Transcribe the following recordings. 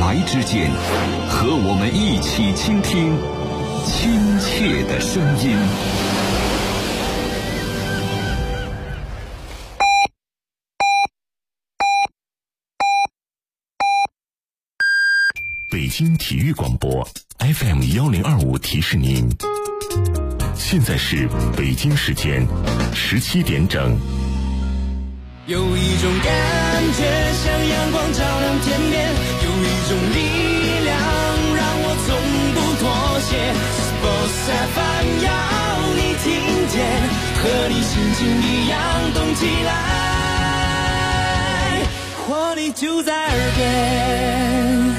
来之间，和我们一起倾听亲切的声音。 北京体育广播 FM1025 提示您，现在是北京时间17点整。 有一种感觉像阳光照亮天边，有一种力量让我从不妥协。Sports FM 要你听见，和你心情一样动起来，活力就在耳边。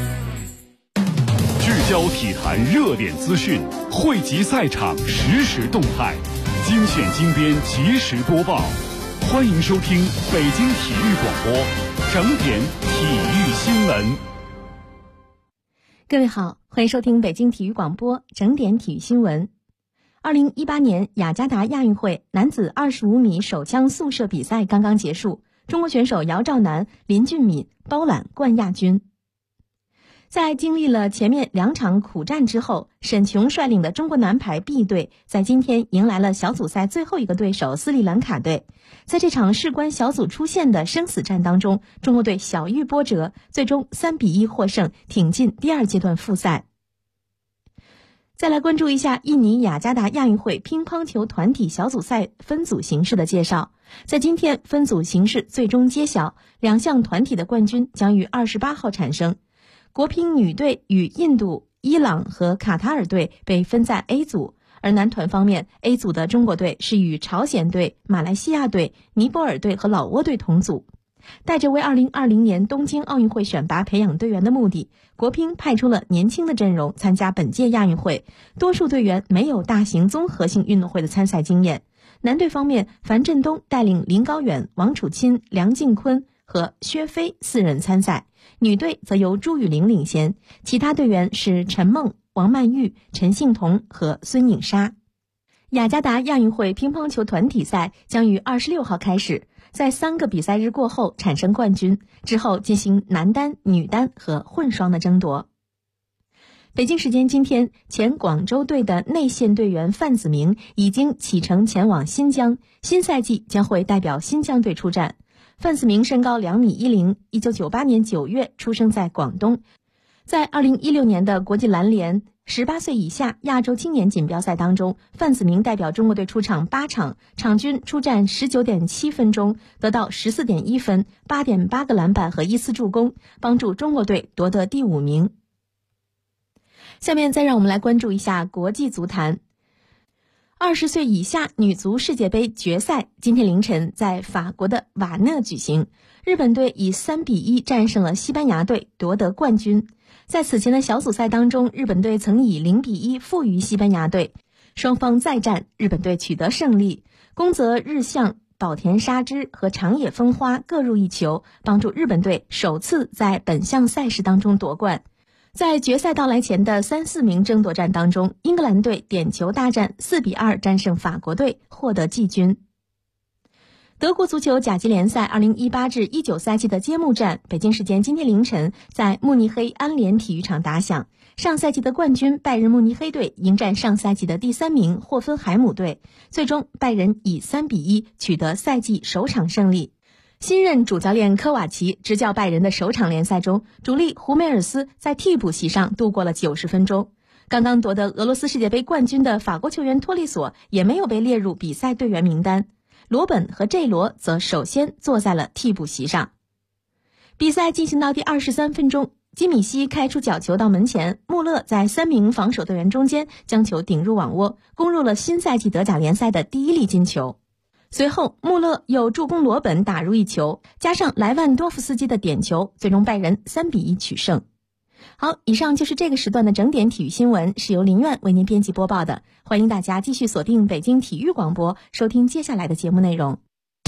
聚焦体坛热点资讯，汇集赛场实时动态，精选精编及时播报。欢迎收听北京体育广播整点体育新闻。 各位好，欢迎收听北京体育广播整点体育新闻。2018年雅加达亚运会男子25米手枪速射比赛刚刚结束，中国选手姚兆南、林俊敏包揽冠亚军。在经历了前面2场苦战之后，沈琼率领的中国男排 B 队在今天迎来了小组赛最后一个对手斯里兰卡队。在这场事关小组出线的生死战当中，中国队小遇波折，最终3比1获胜，挺进第2阶段复赛。再来关注一下印尼雅加达亚运会乒乓球团体小组赛分组形势的介绍。在今天分组形势最终揭晓，2项团体的冠军将于28号产生。国乒女队与印度、伊朗和卡塔尔队被分在 A 组，而男团方面 A 组的中国队是与朝鲜队、马来西亚队、尼泊尔队和老挝队同组。带着为2020年东京奥运会选拔培养队员的目的，国乒派出了年轻的阵容参加本届亚运会，多数队员没有大型综合性运动会的参赛经验。男队方面，樊振东带领林高远、王楚钦、梁靖昆和薛飞4人参赛，女队则由朱雨玲领衔，其他队员是陈梦、王曼玉、陈幸同和孙颖莎。雅加达亚运会乒乓球团体赛将于26号开始，在3个比赛日过后产生冠军，之后进行男单、女单和混双的争夺。北京时间今天，前广州队的内线队员范子铭已经启程前往新疆，新赛季将会代表新疆队出战。范子铭身高2米10， 1998年9月出生在广东。在2016年的国际篮联18岁以下亚洲青年锦标赛当中，范子铭代表中国队出场8场，场均出战 19.7 分钟，得到 14.1 分、8.8 个篮板和1次助攻，帮助中国队夺得第5名。下面再让我们来关注一下国际足坛。20岁以下女足世界杯决赛今天凌晨在法国的瓦讷举行，日本队以3比1战胜了西班牙队，夺得冠军。在此前的小组赛当中，日本队曾以0比1负于西班牙队，双方再战，日本队取得胜利，宫泽日向、岛田沙织和长野风花各入1球，帮助日本队首次在本项赛事当中夺冠。在决赛到来前的3、4名争夺战当中，英格兰队点球大战4比2战胜法国队，获得季军。德国足球甲级联赛2018至19赛季的揭幕战，北京时间今天凌晨在慕尼黑安联体育场打响。上赛季的冠军拜仁慕尼黑队迎战上赛季的第3名霍芬海姆队，最终拜仁以3比1取得赛季首场胜利。新任主教练科瓦奇执教拜仁的首场联赛中，主力胡梅尔斯在替补席上度过了90分钟。刚刚夺得俄罗斯世界杯冠军的法国球员托利索也没有被列入比赛队员名单，罗本和 J 罗则首先坐在了替补席上。比赛进行到第23分钟，基米希开出角球到门前，穆勒在3名防守队员中间将球顶入网窝，攻入了新赛季德甲联赛的第1粒金球。随后穆勒又助攻罗本打入1球，加上莱万多夫斯基的点球，最终拜仁3比1取胜。好，以上就是这个时段的整点体育新闻，是由林苑为您编辑播报的。欢迎大家继续锁定北京体育广播，收听接下来的节目内容。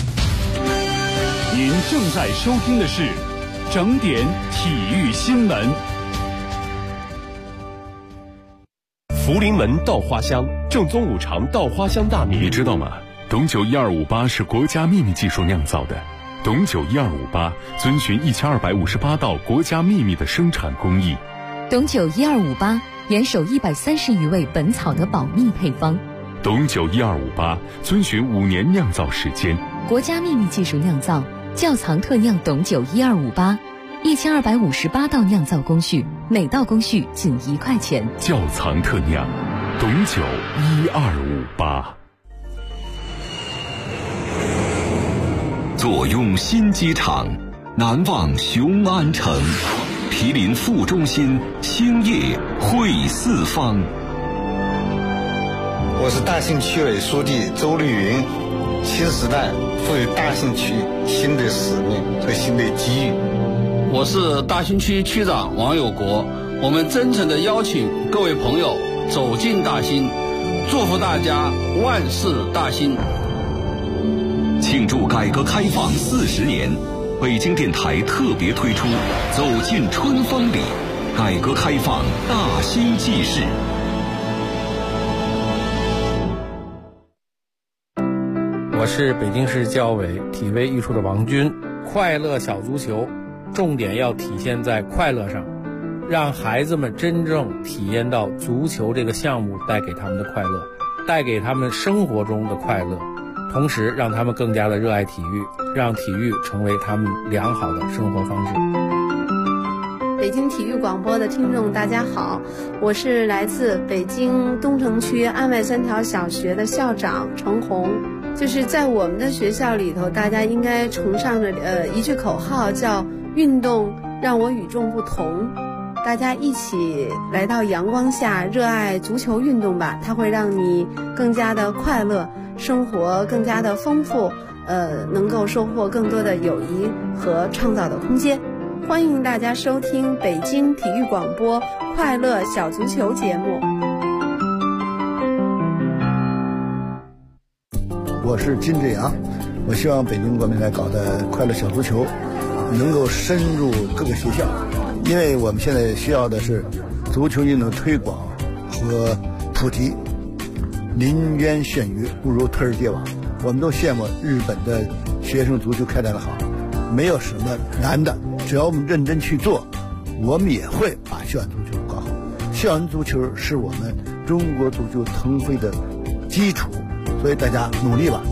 您正在收听的是整点体育新闻。 福临门稻花香，正宗五常稻花香大米， 你知道吗？董酒1258是国家秘密技术酿造的， 董九1258遵循1258道国家秘密的生产工艺。 董九1258严守130余味本草的保密配方。 董九1258遵循5年酿造时间， 国家秘密技术酿造，窖藏特酿董九1258，1258道酿造工序，每道工序仅1块钱。 窖藏特酿，董九1258。 坐拥新机场，南望雄安城，毗邻副中心，兴业汇四方。 我是大兴区委书记周丽云。新时代赋予大兴区新的使命和新的机遇。 我是大兴区区长王有国。我们真诚地邀请各位朋友走进大兴，祝福大家万事大兴。 庆祝改革开放40年，北京电台特别推出《走进春风里》，改革开放大兴纪事。 我是北京市教委体卫艺术的王军。快乐小足球重点要体现在快乐上，让孩子们真正体验到足球这个项目带给他们的快乐，带给他们生活中的快乐，同时让他们更加的热爱体育，让体育成为他们良好的生活方式。 北京体育广播的听众大家好，我是来自北京东城区安外3条小学的校长程红。就是在我们的学校里头，大家应该崇尚着一句口号，叫运动让我与众不同。大家一起来到阳光下，热爱足球运动吧，它会让你更加的快乐，生活更加的丰富，能够收获更多的友谊和创造的空间。欢迎大家收听北京体育广播快乐小足球节目。 我是金志阳，我希望北京国民台搞的快乐小足球能够深入各个学校，因为我们现在需要的是足球运动推广和普及。临渊羡鱼，不如推而结网。我们都羡慕日本的学生足球开展的好，没有什么难的，只要我们认真去做，我们也会把校园足球搞好。校园足球是我们中国足球腾飞的基础，所以大家努力吧。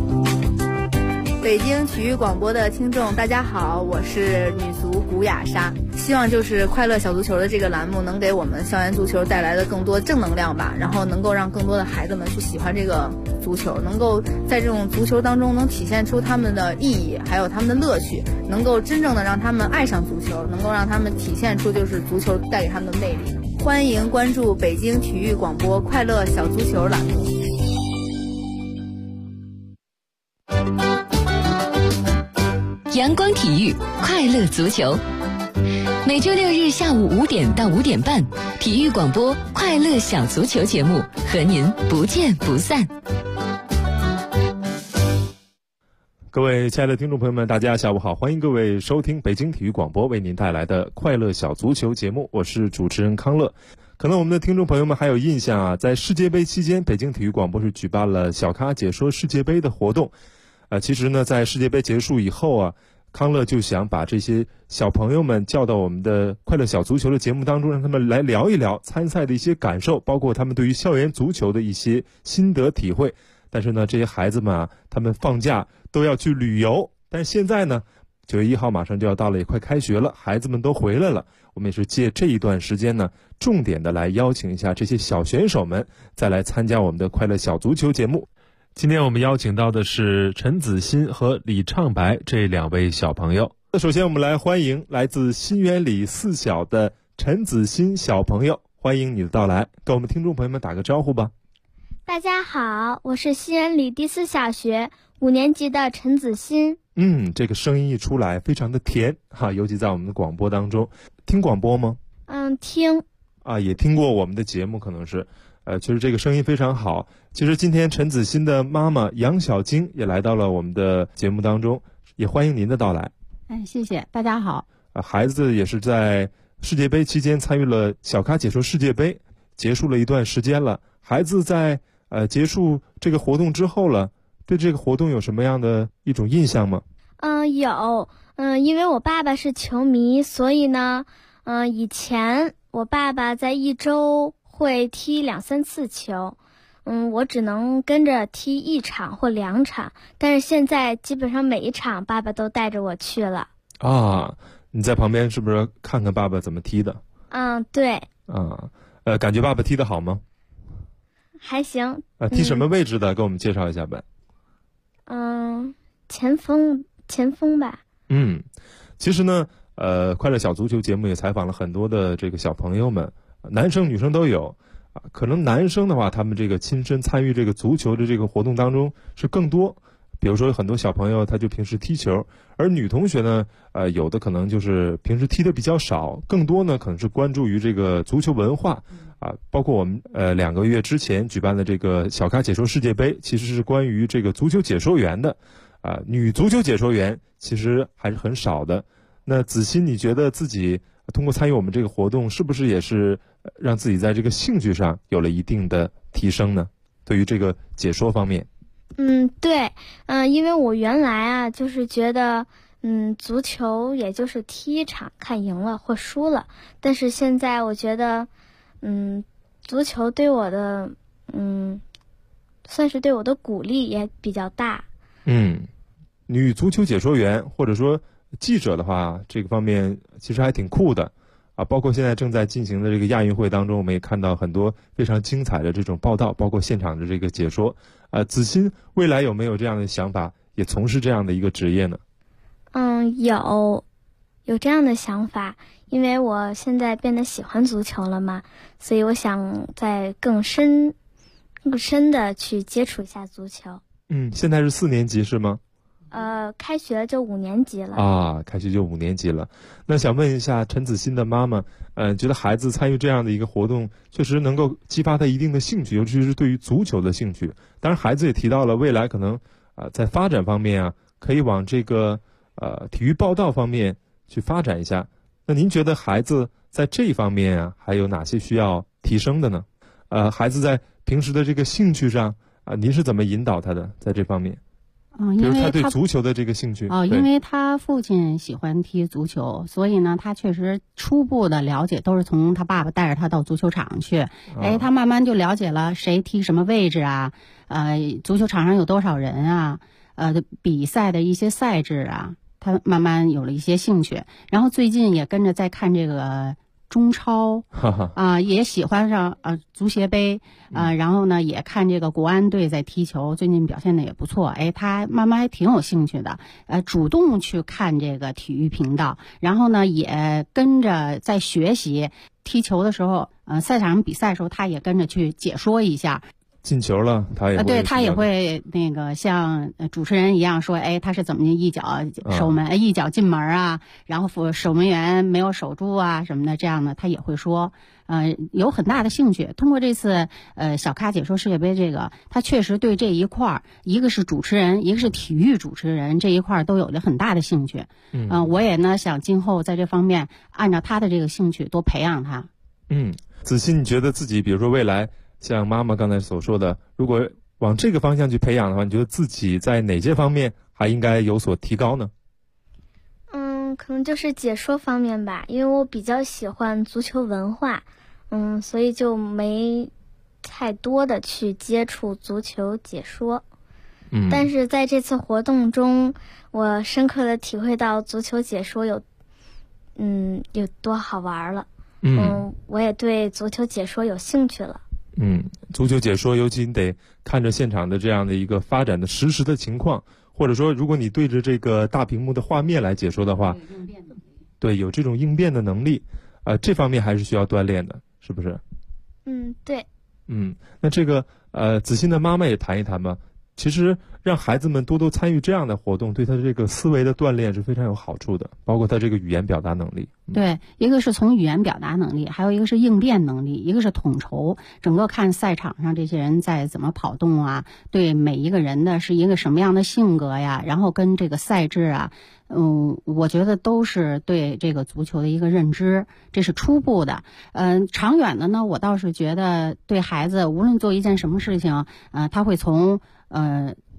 北京体育广播的听众大家好，我是女足古雅莎。希望就是快乐小足球的这个栏目能给我们校园足球带来的更多正能量吧，然后能够让更多的孩子们去喜欢这个足球，能够在这种足球当中能体现出他们的意义还有他们的乐趣，能够真正的让他们爱上足球，能够让他们体现出就是足球带给他们的魅力。欢迎关注北京体育广播快乐小足球栏目。 阳光体育快乐足球，每周6日下午5点到5点半，体育广播快乐小足球节目和您不见不散。 各位亲爱的听众朋友们，大家下午好，欢迎各位收听北京体育广播为您带来的快乐小足球节目，我是主持人康乐。可能我们的听众朋友们还有印象啊，在世界杯期间，北京体育广播是举办了小咖解说世界杯的活动。其实呢，在世界杯结束以后啊，康乐就想把这些小朋友们叫到我们的快乐小足球的节目当中，让他们来聊一聊参赛的一些感受，包括他们对于校园足球的一些心得体会。但是呢，这些孩子们啊，他们放假都要去旅游，但是现在呢，9月1号马上就要到了，也快开学了，孩子们都回来了。我们也是借这一段时间呢，重点的来邀请一下这些小选手们，再来参加我们的快乐小足球节目。今天我们邀请到的是陈子欣和李畅白这2位小朋友。首先我们来欢迎来自新源里4小的陈子欣小朋友，欢迎你的到来，跟我们听众朋友们打个招呼吧。 大家好，我是新源里第4小学5年级的陈子欣。 这个声音一出来非常的甜哈，尤其在我们的广播当中。听广播吗？ 听啊，也听过我们的节目，可能是其实这个声音非常好。其实今天陈子欣的妈妈杨小晶也来到了我们的节目当中，也欢迎您的到来。 谢谢，大家好。 孩子也是在世界杯期间参与了小咖解说世界杯，结束了一段时间了。孩子在结束这个活动之后了，对这个活动有什么样的一种印象吗？ 有，因为我爸爸是球迷，所以呢，以前我爸爸在一周会踢2-3次球，我只能跟着踢1场或2场，但是现在基本上每一场爸爸都带着我去了。 啊，你在旁边是不是看看爸爸怎么踢的？ 对。 感觉爸爸踢得好吗？ 还行。 踢什么位置的？给我们介绍一下呗。 前锋吧。 其实呢，快乐小足球节目也采访了很多的这个小朋友们，男生女生都有啊。可能男生的话，他们这个亲身参与这个足球的这个活动当中是更多。比如说很多小朋友他就平时踢球，而女同学呢，有的可能就是平时踢的比较少，更多呢可能是关注于这个足球文化啊。包括我们2个月之前举办的这个小咖解说世界杯，其实是关于这个足球解说员的啊，女足球解说员其实还是很少的。那子欣，你觉得自己通过参与我们这个活动，是不是也是让自己在这个兴趣上有了一定的提升呢？对于这个解说方面。 对，因为我原来就是觉得，足球也就是踢一场，看赢了或输了。但是现在我觉得，足球对我的，算是对我的鼓励也比较大。 女足球解说员或者说记者的话，这个方面其实还挺酷的啊。包括现在正在进行的这个亚运会当中，我们也看到很多非常精彩的这种报道，包括现场的这个解说。子欣未来有没有这样的想法，也从事这样的一个职业呢？ 有这样的想法，因为我现在变得喜欢足球了嘛，所以我想再更深的去接触一下足球。 现在是4年级是吗？ 开学就5年级了啊，开学就5年级了。那想问一下陈子欣的妈妈，觉得孩子参与这样的一个活动，确实能够激发他一定的兴趣，尤其是对于足球的兴趣。当然，孩子也提到了未来可能在发展方面可以往这个体育报道方面去发展一下。那您觉得孩子在这一方面还有哪些需要提升的呢？孩子在平时的这个兴趣上您是怎么引导他的在这方面？比如他对足球的这个兴趣因为他父亲喜欢踢足球，所以呢他确实初步的了解都是从他爸爸带着他到足球场去，他慢慢就了解了谁踢什么位置啊，足球场上有多少人啊，比赛的一些赛制啊，他慢慢有了一些兴趣。然后最近也跟着在看这个中超也喜欢上足协杯然后呢也看这个国安队在踢球，最近表现的也不错，他慢慢还挺有兴趣的，主动去看这个体育频道，然后呢也跟着在学习踢球的时候，赛场上比赛的时候他也跟着去解说一下。 进球了，他也会对他也会那个像主持人一样说，他是怎么一脚守门一脚进门啊，然后守门员没有守住啊什么的，这样的他也会说，有很大的兴趣。通过这次小咖解说世界杯这个，他确实对这一块一个是主持人，一个是体育主持人这一块都有了很大的兴趣。我也呢想今后在这方面按照他的这个兴趣多培养他。 子欣，你觉得自己比如说未来像妈妈刚才所说的，如果往这个方向去培养的话，你觉得自己在哪些方面还应该有所提高呢？ 可能就是解说方面吧，因为我比较喜欢足球文化，所以就没太多的去接触足球解说。但是在这次活动中，我深刻的体会到足球解说有多好玩了。我也对足球解说有兴趣了。 足球解说尤其你得看着现场的这样的一个发展的实时的情况，或者说如果你对着这个大屏幕的画面来解说的话，对，有这种应变的能力，这方面还是需要锻炼的，是不是？ 对。 那这个子欣的妈妈也谈一谈吧。其实让孩子们多多参与这样的活动，对他这个思维的锻炼是非常有好处的，包括他这个语言表达能力。 对，一个是从语言表达能力，还有一个是应变能力，一个是统筹，整个看赛场上这些人在怎么跑动啊，对每一个人的是一个什么样的性格呀，然后跟这个赛制啊，我觉得都是对这个足球的一个认知，这是初步的。长远的呢，我倒是觉得对孩子无论做一件什么事情，他会从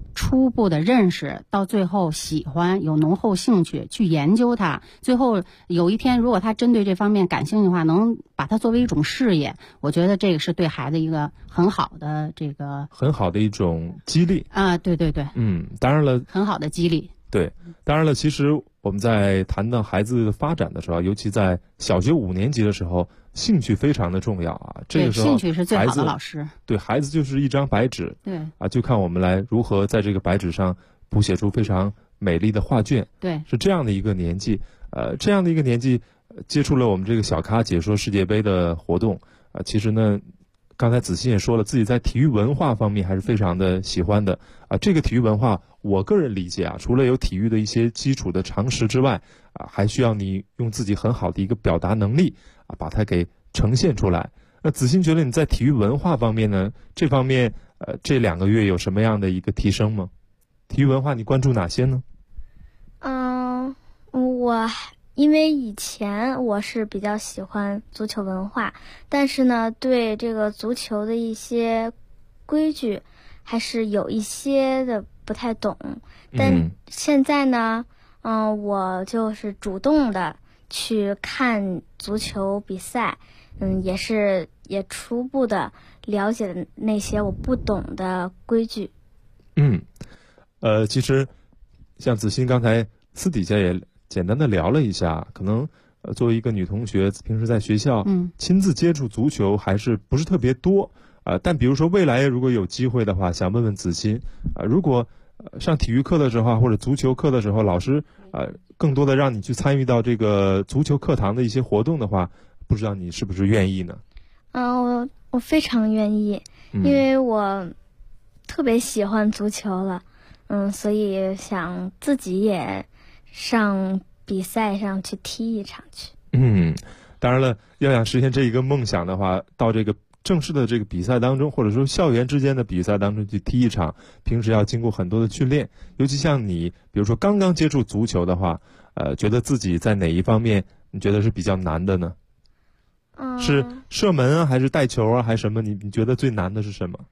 初步的认识，到最后喜欢，有浓厚兴趣去研究它，最后有一天如果他针对这方面感兴趣的话，能把它作为一种事业，我觉得这个是对孩子一个很好的一种激励啊，对对对， 当然了， 很好的激励。 对，当然了，其实我们在谈到孩子的发展的时候，尤其在小学5年级的时候，兴趣非常的重要啊。这个时候兴趣是最好的老师。 对，孩子就是一张白纸。 对啊，就看我们来如何在这个白纸上谱写出非常美丽的画卷。 对， 是这样的一个年纪，这样的一个年纪，接触了我们这个小咖解说世界杯的活动啊，其实呢。刚才子欣也说了，自己在体育文化方面还是非常的喜欢的啊。这个体育文化，我个人理解啊，除了有体育的一些基础的常识之外啊，还需要你用自己很好的一个表达能力啊，把它给呈现出来。那子欣觉得你在体育文化方面呢，这方面这2个月有什么样的一个提升吗？体育文化你关注哪些呢？ 因为以前我是比较喜欢足球文化，但是呢，对这个足球的一些规矩还是有一些的不太懂。但现在呢，我就是主动的去看足球比赛，也初步的了解了那些我不懂的规矩。 其实像子欣刚才私底下也简单的聊了一下，可能作为一个女同学，平时在学校亲自接触足球还是不是特别多但比如说未来如果有机会的话，想问问子欣如果上体育课的时候或者足球课的时候，老师更多的让你去参与到这个足球课堂的一些活动的话，不知道你是不是愿意呢？ 我非常愿意，因为我特别喜欢足球了，所以想自己也上比赛上去踢一场去。 当然了，要想实现这一个梦想的话，到这个正式的这个比赛当中，或者说校园之间的比赛当中去踢一场，平时要经过很多的训练。尤其像你，比如说刚刚接触足球的话，觉得自己在哪一方面你觉得是比较难的呢？是射门啊，还是带球啊，还是什么？你觉得最难的是什么？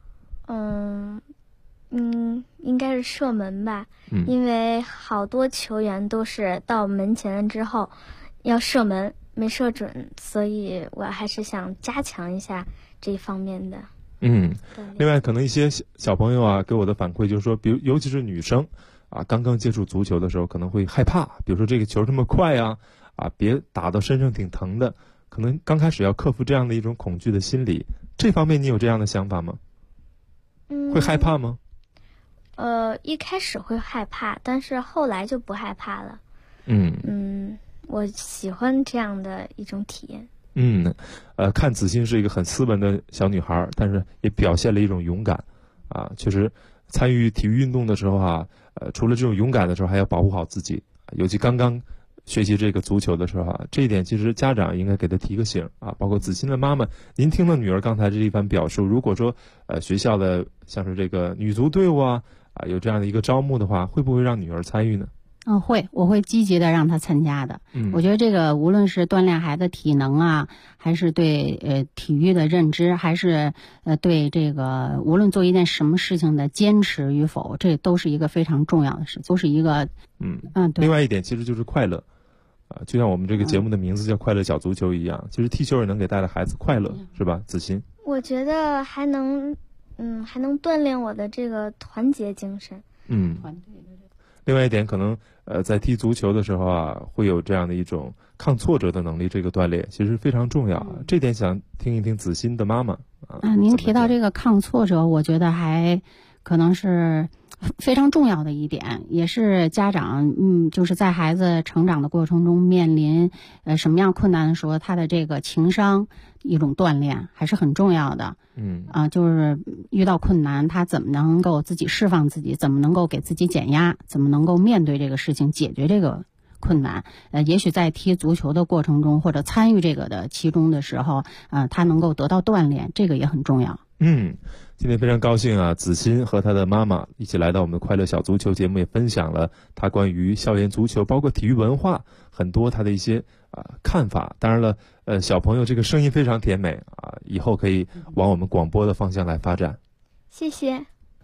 应该是射门吧，因为好多球员都是到门前之后要射门没射准，所以我还是想加强一下这一方面的。 另外可能一些小朋友啊给我的反馈就是说，比如尤其是女生啊，刚刚接触足球的时候可能会害怕，比如说这个球这么快啊，别打到身上挺疼的，可能刚开始要克服这样的一种恐惧的心理。这方面你有这样的想法吗？会害怕吗？ 一开始会害怕，但是后来就不害怕了。我喜欢这样的一种体验。 看子欣是一个很斯文的小女孩，但是也表现了一种勇敢啊。确实，参与体育运动的时候除了这种勇敢的时候，还要保护好自己。尤其刚刚学习这个足球的时候这一点其实家长应该给她提个醒包括子欣的妈妈，您听了女儿刚才这一番表述，如果说学校的像是这个女足队伍有这样的一个招募的话，会不会让女儿参与呢？ 我会积极的让她参加的。我觉得这个无论是锻炼孩子体能还是对体育的认知，还是对这个无论做一件什么事情的坚持与否，这都是一个非常重要的事，都是一个对。 另外一点其实就是快乐就像我们这个节目的名字叫快乐小足球一样，其实踢球也能给带来孩子快乐，是吧？子欣， 我觉得还能锻炼我的这个团结精神。 团队的。 另外一点，可能在踢足球的时候会有这样的一种抗挫折的能力，这个锻炼其实非常重要。这点想听一听子欣的妈妈您提到这个抗挫折，我觉得还可能是非常重要的一点，也是家长就是在孩子成长的过程中面临什么样困难的时候，他的这个情商一种锻炼还是很重要的。就是遇到困难，他怎么能够自己释放自己，怎么能够给自己减压，怎么能够面对这个事情，解决这个困难。也许在踢足球的过程中，或者参与这个的其中的时候，他能够得到锻炼，这个也很重要。 今天非常高兴子欣和她的妈妈一起来到我们的快乐小足球节目，也分享了她关于校园足球包括体育文化很多她的一些看法。当然了小朋友这个声音非常甜美以后可以往我们广播的方向来发展。 谢谢。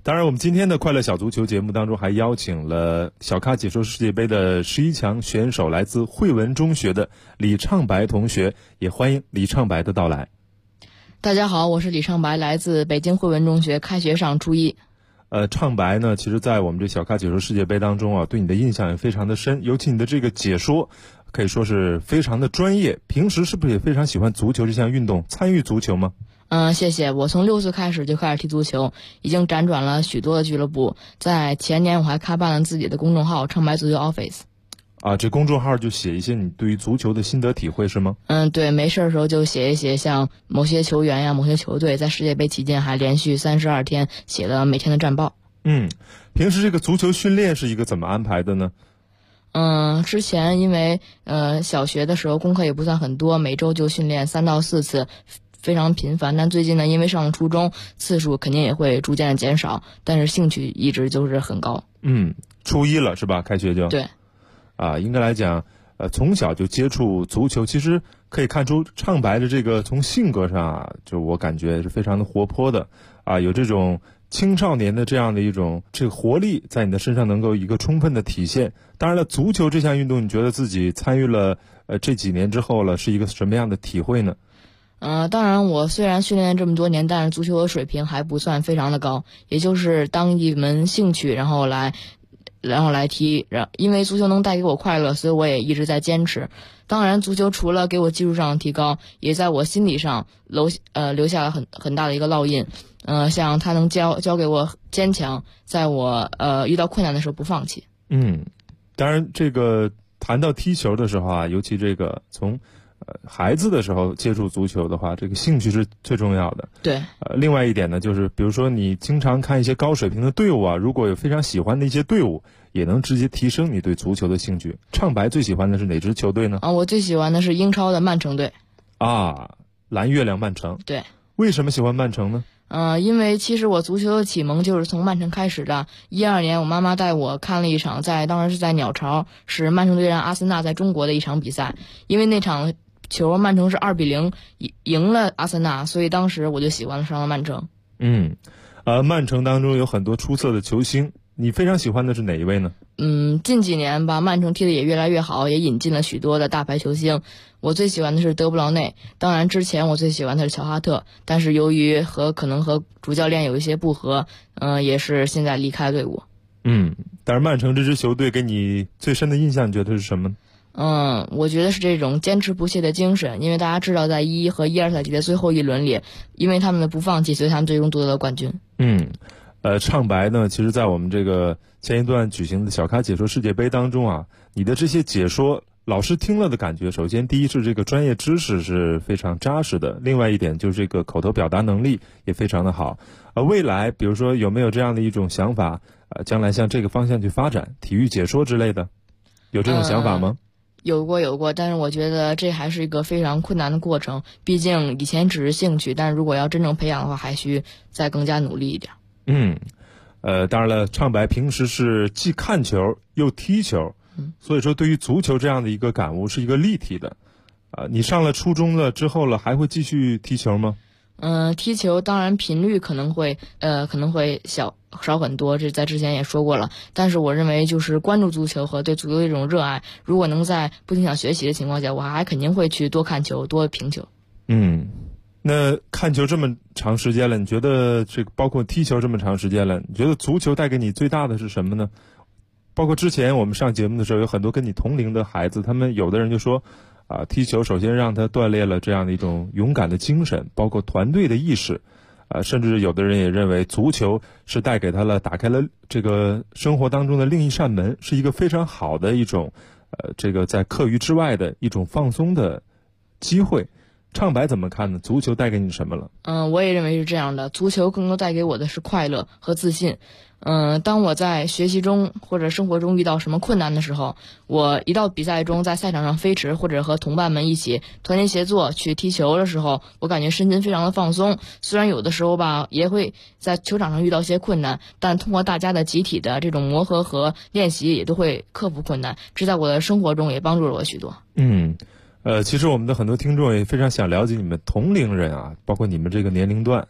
当然我们今天的快乐小足球节目当中还邀请了小咖解说世界杯的11强选手，来自汇文中学的李畅白同学，也欢迎李畅白的到来。 大家好，我是李畅白，来自北京汇文中学，开学上初一。 畅白呢，其实在我们这小咖解说世界杯当中啊，对你的印象也非常的深，尤其你的这个解说可以说是非常的专业。平时是不是也非常喜欢足球这项运动，参与足球吗？ 谢谢。我从6岁开始就开始踢足球，已经辗转了许多的俱乐部。在前年我还开办了自己的公众号畅白足球 Office。 这公众号就写一些你对于足球的心得体会是吗？ 对，没事的时候就写一写，像某些球员呀、某些球队在世界杯期间还连续32天写了每天的战报。 平时这个足球训练是一个怎么安排的呢？ 之前因为小学的时候功课也不算很多，每周就训练3到4次，非常频繁。但最近呢，因为上了初中，次数肯定也会逐渐的减少，但是兴趣一直就是很高。 初一了是吧？开学就对。 应该来讲，从小就接触足球，其实可以看出畅白的这个从性格上就我感觉是非常的活泼的有这种青少年的这样的一种这个活力在你的身上能够一个充分的体现。当然了，足球这项运动，你觉得自己参与了这几年之后了，是一个什么样的体会呢？ 当然我虽然训练这么多年，但是足球的水平还不算非常的高，也就是当一门兴趣，然后来踢，因为足球能带给我快乐，所以我也一直在坚持。当然足球除了给我技术上的提高，也在我心理上留下了很大的一个烙印。像它能教给我坚强，在我遇到困难的时候不放弃。 当然这个谈到踢球的时候尤其这个从孩子的时候接触足球的话，这个兴趣是最重要的。 对。 另外一点呢，就是比如说你经常看一些高水平的队伍如果有非常喜欢的一些队伍，也能直接提升你对足球的兴趣。畅白最喜欢的是哪支球队呢？ 我最喜欢的是英超的曼城队。 蓝月亮曼城。 对。 为什么喜欢曼城呢？ 因为其实我足球的启蒙就是从曼城开始的。12年我妈妈带我看了一场，当时是在鸟巢，是曼城对战阿森纳在中国的一场比赛。因为那场球曼城是2-0赢了阿森纳，所以当时我就喜欢上了曼城。 曼城当中有很多出色的球星，你非常喜欢的是哪一位呢？ 近几年吧，曼城踢得也越来越好，也引进了许多的大牌球星。我最喜欢的是德布劳内，当然之前我最喜欢的是乔哈特，但是由于可能和主教练有一些不和，也是现在离开队伍。 但是曼城这支球队给你最深的印象，你觉得是什么？ 我觉得是这种坚持不懈的精神，因为大家知道在1和1-2赛季的最后一轮里，因为他们的不放弃，所以他们最终夺得了冠军。 畅白呢，其实在我们这个前一段举行的小咖解说世界杯当中你的这些解说老师听了的感觉，首先第一是这个专业知识是非常扎实的，另外一点就是这个口头表达能力也非常的好。未来比如说有没有这样的一种想法，将来向这个方向去发展体育解说之类的，有这种想法吗？ 有过，但是我觉得这还是一个非常困难的过程，毕竟以前只是兴趣，但是如果要真正培养的话，还需再更加努力一点。 当然了，畅白平时是既看球又踢球，所以说对于足球这样的一个感悟是一个立体的。你上了初中了之后了，还会继续踢球吗？ 踢球当然频率可能会少很多，这在之前也说过了。但是我认为就是关注足球和对足球的一种热爱，如果能在不影响学习的情况下，我还肯定会去多看球多评球。 那看球这么长时间了，你觉得这个包括踢球这么长时间了，你觉得足球带给你最大的是什么呢？包括之前我们上节目的时候，有很多跟你同龄的孩子，他们有的人就说踢球首先让他锻炼了这样的一种勇敢的精神，包括团队的意识，甚至有的人也认为足球是打开了这个生活当中的另一扇门，是一个非常好的一种这个在课余之外的一种放松的机会。畅白怎么看呢？足球带给你什么了？ 我也认为是这样的，足球更多带给我的是快乐和自信。当我在学习中或者生活中遇到什么困难的时候，我一到比赛中在赛场上飞驰，或者和同伴们一起团结协作去踢球的时候，我感觉身心非常的放松。虽然有的时候也会在球场上遇到一些困难，但通过大家的集体的这种磨合和练习，也都会克服困难，这在我的生活中也帮助了我许多。 其实我们的很多听众也非常想了解你们同龄人包括你们这个年龄段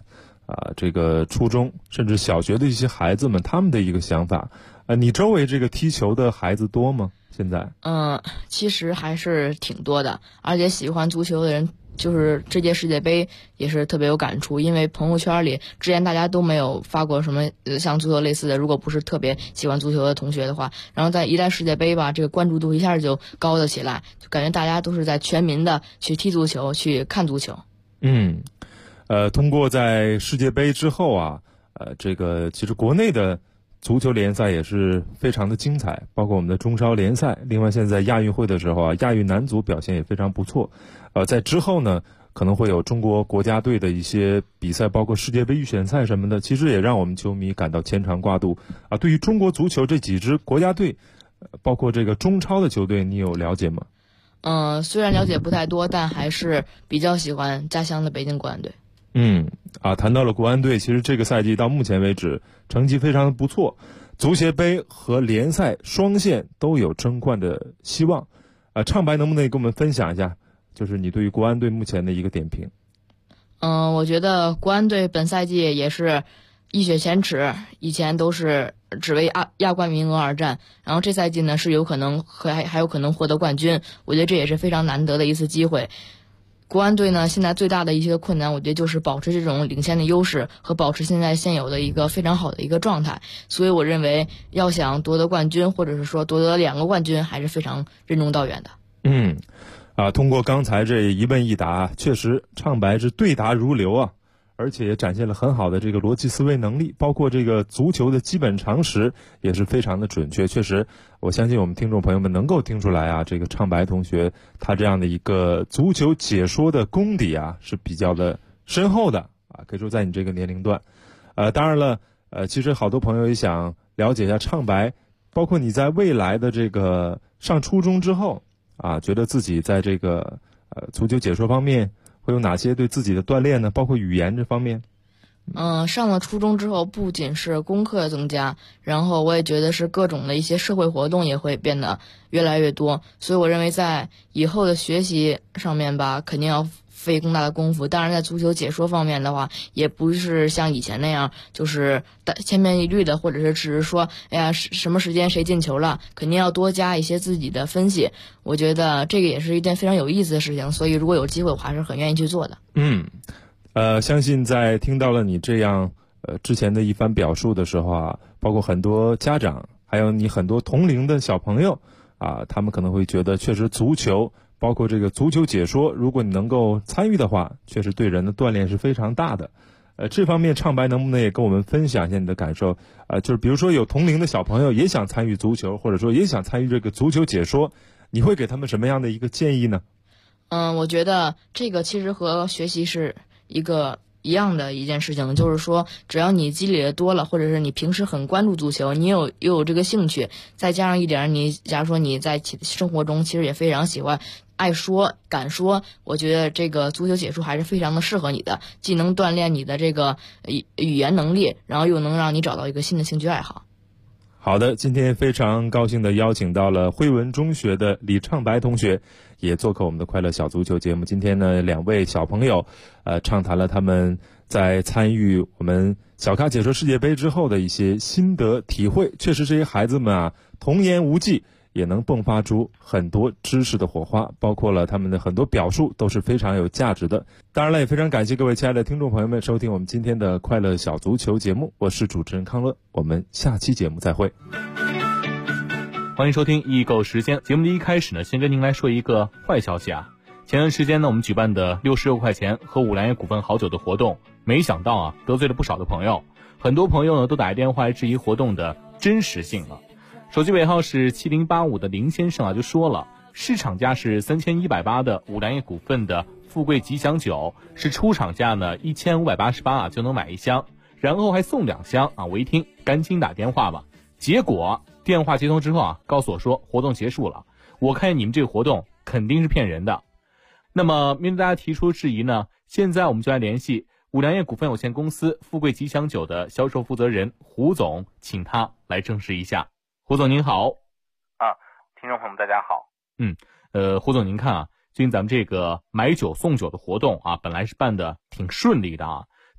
这个初中甚至小学的一些孩子们他们的一个想法。你周围这个踢球的孩子多吗？现在？ 其实还是挺多的，而且喜欢足球的人，就是这届世界杯也是特别有感触，因为朋友圈里之前大家都没有发过什么像足球类似的，如果不是特别喜欢足球的同学的话，然后在一旦世界杯吧，这个关注度一下就高了起来，就感觉大家都是在全民的去踢足球，去看足球。 通过在世界杯之后啊，这个其实国内的足球联赛也是非常的精彩，包括我们的中超联赛。另外，现在亚运会的时候啊，亚运男足表现也非常不错。在之后呢，可能会有中国国家队的一些比赛，包括世界杯预选赛什么的，其实也让我们球迷感到牵肠挂肚啊。对于中国足球这几支国家队，包括这个中超的球队，你有了解吗？ 虽然了解不太多，但还是比较喜欢家乡的北京国安队。 谈到了国安队，其实这个赛季到目前为止成绩非常的不错，足协杯和联赛双线都有争冠的希望。畅白能不能跟我们分享一下，就是你对于国安队目前的一个点评？ 我觉得国安队本赛季也是一雪前耻，以前都是只为亚冠名额而战，然后这赛季呢是有可能还有可能获得冠军，我觉得这也是非常难得的一次机会。国安队呢，现在最大的一些困难，我觉得就是保持这种领先的优势和保持现在现有的一个非常好的一个状态。所以我认为，要想夺得冠军，或者是说夺得2个冠军，还是非常任重道远的。 通过刚才这一问一答，确实畅白是对答如流啊，而且也展现了很好的这个逻辑思维能力，包括这个足球的基本常识也是非常的准确。确实，我相信我们听众朋友们能够听出来啊，这个畅白同学他这样的一个足球解说的功底啊是比较的深厚的啊，可以说在你这个年龄段。当然了，其实好多朋友也想了解一下畅白，包括你在未来的这个上初中之后啊，觉得自己在这个足球解说方面会有哪些对自己的锻炼呢？包括语言这方面。 上了初中之后，不仅是功课增加，然后我也觉得是各种的一些社会活动也会变得越来越多，所以我认为在以后的学习上面吧，肯定要费更大的功夫。当然在足球解说方面的话，也不是像以前那样就是千篇一律的，或者是只是说什么时间谁进球了，肯定要多加一些自己的分析。我觉得这个也是一件非常有意思的事情，所以如果有机会我还是很愿意去做的。 相信在听到了你这样之前的一番表述的时候啊，包括很多家长还有你很多同龄的小朋友啊，他们可能会觉得确实足球包括这个足球解说，如果你能够参与的话，确实对人的锻炼是非常大的。这方面畅白能不能也跟我们分享一下你的感受？就是比如说有同龄的小朋友也想参与足球，或者说也想参与这个足球解说，你会给他们什么样的一个建议呢？ 我觉得这个其实和学习是一样的一件事情，就是说只要你积累的多了，或者是你平时很关注足球，你又有这个兴趣，再加上一点你假如说你在生活中其实也非常喜欢爱说敢说，我觉得这个足球解说还是非常的适合你的，既能锻炼你的这个语言能力，然后又能让你找到一个新的兴趣爱好。 好的，今天非常高兴的邀请到了汇文中学的李畅白同学，也做客我们的快乐小足球节目。今天呢，2位小朋友畅谈了他们在参与我们小咖解说世界杯之后的一些心得体会。确实这些孩子们啊，童言无忌，也能迸发出很多知识的火花，包括了他们的很多表述都是非常有价值的。当然了，也非常感谢各位亲爱的听众朋友们收听我们今天的快乐小足球节目，我是主持人康乐，我们下期节目再会。 欢迎收听易购时间。节目的一开始呢，先跟您来说一个坏消息啊。前段时间呢，我们举办的66块钱喝五粮液股份好酒的活动，没想到啊，得罪了不少的朋友。很多朋友呢都打电话来质疑活动的真实性了。手机尾号是7085的林先生啊，就说了，市场价是3180的五粮液股份的富贵吉祥酒，是出厂价呢1588啊就能买1箱，然后还送2箱啊。我一听，赶紧打电话吧。结果电话接通之后啊，告诉我说活动结束了。我看你们这个活动肯定是骗人的。那么面对大家提出质疑呢，现在我们就来联系五粮液股份有限公司富贵吉祥酒的销售负责人胡总，请他来证实一下。胡总您好。 听众朋友们大家好。 胡总您看啊，最近咱们这个买酒送酒的活动啊，本来是办的挺顺利的啊，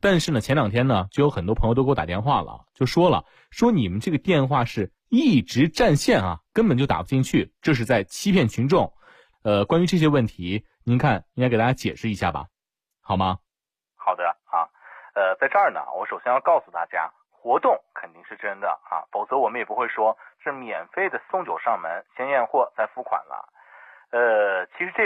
但是呢，前2天呢，就有很多朋友都给我打电话了，就说你们这个电话是一直占线啊，根本就打不进去，这是在欺骗群众。关于这些问题，您看应该给大家解释一下吧，好吗？ 好的啊，在这儿呢，我首先要告诉大家，活动肯定是真的啊，否则我们也不会说是免费的送酒上门，先验货再付款了。其实这